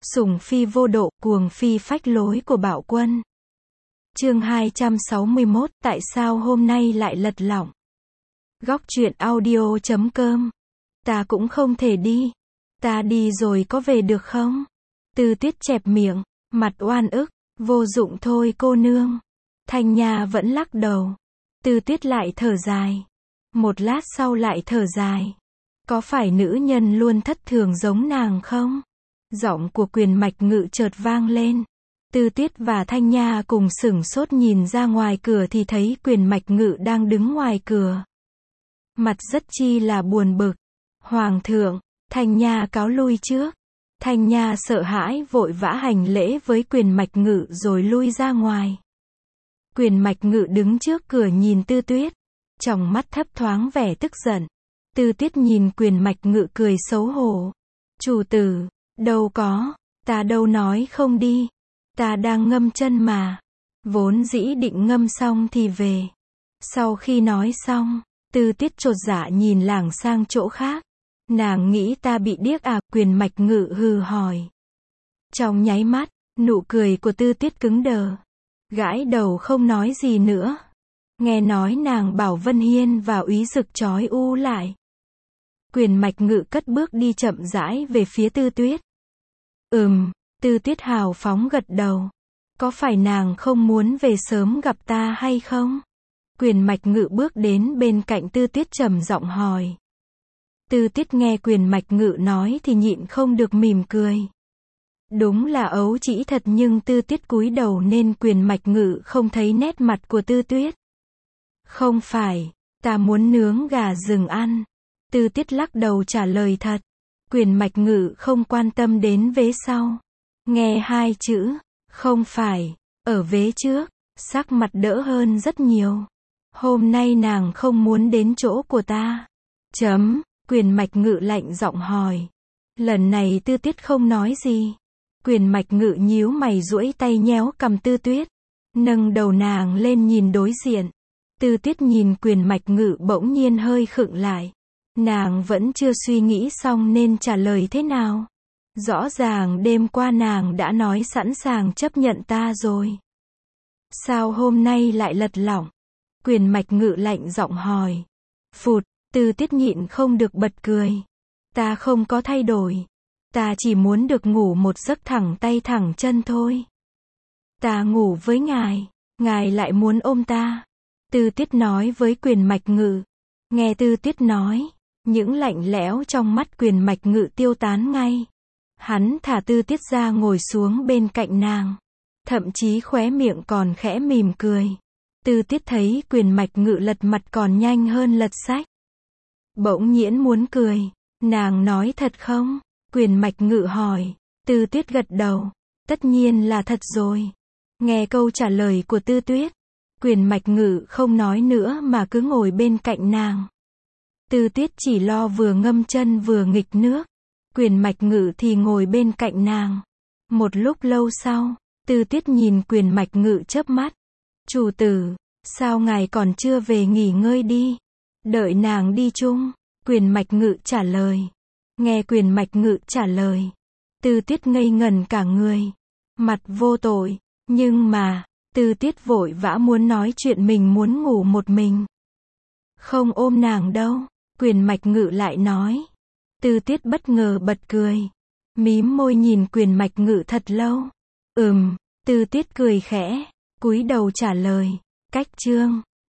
Sủng phi vô độ, cuồng phi phách lối của Bạo Quân. Chương 261, tại sao hôm nay lại lật lọng? Góc truyện audio.com. Ta cũng không thể đi. Ta đi rồi có về được không? Tư Tuyết chẹp miệng, mặt oan ức, vô dụng thôi cô nương. Thanh Nha vẫn lắc đầu. Tư Tuyết lại thở dài. Một lát sau lại thở dài. Có phải nữ nhân luôn thất thường giống nàng không? Giọng của Quyền Mạch Ngự chợt vang lên. Tư Tuyết và Thanh Nha cùng sửng sốt nhìn ra ngoài cửa thì thấy Quyền Mạch Ngự đang đứng ngoài cửa. Mặt rất chi là buồn bực. Hoàng thượng, Thanh Nha cáo lui trước. Thanh Nha sợ hãi vội vã hành lễ với Quyền Mạch Ngự rồi lui ra ngoài. Quyền Mạch Ngự đứng trước cửa nhìn Tư Tuyết. Trong mắt thấp thoáng vẻ tức giận. Tư Tuyết nhìn Quyền Mạch Ngự cười xấu hổ. Chủ tử, đâu có, ta đâu nói không đi. Ta đang ngâm chân mà. Vốn dĩ định ngâm xong thì về. Sau khi nói xong, Tư Tuyết chột dạ nhìn lảng sang chỗ khác. Nàng nghĩ ta bị điếc à? Quyền Mạch Ngự hừ hỏi. Trong nháy mắt, nụ cười của Tư Tuyết cứng đờ. Gãi đầu không nói gì nữa. Nghe nói nàng bảo Vân Hiên và Úy Dực trói u lại. Quyền Mạch Ngự cất bước đi chậm rãi về phía Tư Tuyết. Tư Tuyết hào phóng gật đầu. Có phải nàng không muốn về sớm gặp ta hay không? Quyền Mạch Ngự bước đến bên cạnh Tư Tuyết trầm giọng hỏi. Tư Tuyết nghe Quyền Mạch Ngự nói thì nhịn không được mỉm cười. Đúng là ấu trĩ thật nhưng Tư Tuyết cúi đầu nên Quyền Mạch Ngự không thấy nét mặt của Tư Tuyết. Không phải, ta muốn nướng gà rừng ăn. Tư Tuyết lắc đầu trả lời thật. Quyền Mạch Ngự không quan tâm đến vế sau. Nghe hai chữ, không phải, ở vế trước, sắc mặt đỡ hơn rất nhiều. Hôm nay nàng không muốn đến chỗ của ta. Quyền Mạch Ngự lạnh giọng hỏi. Lần này Tư Tuyết không nói gì. Quyền Mạch Ngự nhíu mày duỗi tay nhéo cằm Tư Tuyết. Nâng đầu nàng lên nhìn đối diện. Tư Tuyết nhìn Quyền Mạch Ngự bỗng nhiên hơi khựng lại. Nàng vẫn chưa suy nghĩ xong nên trả lời thế nào. Rõ ràng đêm qua nàng đã nói sẵn sàng chấp nhận ta rồi. Sao hôm nay lại lật lọng? Quyền Mạch Ngự lạnh giọng hỏi. Phụt, Tư Tuyết nhịn không được bật cười. Ta không có thay đổi. Ta chỉ muốn được ngủ một giấc thẳng tay thẳng chân thôi. Ta ngủ với ngài lại muốn ôm ta. Tư Tuyết nói với Quyền Mạch Ngự. Nghe Tư Tuyết nói, những lạnh lẽo trong mắt Quyền Mạch Ngự tiêu tán ngay. Hắn thả Tư Tuyết ra ngồi xuống bên cạnh nàng. Thậm chí khóe miệng còn khẽ mỉm cười. Tư Tuyết thấy Quyền Mạch Ngự lật mặt còn nhanh hơn lật sách. Bỗng nhiên muốn cười. Nàng nói thật không? Quyền Mạch Ngự hỏi. Tư Tuyết gật đầu. Tất nhiên là thật rồi. Nghe câu trả lời của Tư Tuyết, Quyền Mạch Ngự không nói nữa mà cứ ngồi bên cạnh nàng. Tư Tuyết chỉ lo vừa ngâm chân vừa nghịch nước. Quyền Mạch Ngự thì ngồi bên cạnh nàng. Một lúc lâu sau, Tư Tuyết nhìn Quyền Mạch Ngự chớp mắt. Chủ tử, sao ngài còn chưa về nghỉ ngơi đi? Đợi nàng đi chung. Quyền Mạch Ngự trả lời. Nghe Quyền Mạch Ngự trả lời, Tư Tuyết ngây ngẩn cả người. Mặt vô tội. Nhưng mà, Tư Tuyết vội vã muốn nói chuyện mình muốn ngủ một mình. Không ôm nàng đâu. Quyền Mạch Ngự lại nói. Tư Tuyết bất ngờ bật cười. Mím môi nhìn Quyền Mạch Ngự thật lâu. Tư Tuyết cười khẽ, cúi đầu trả lời. Cách chương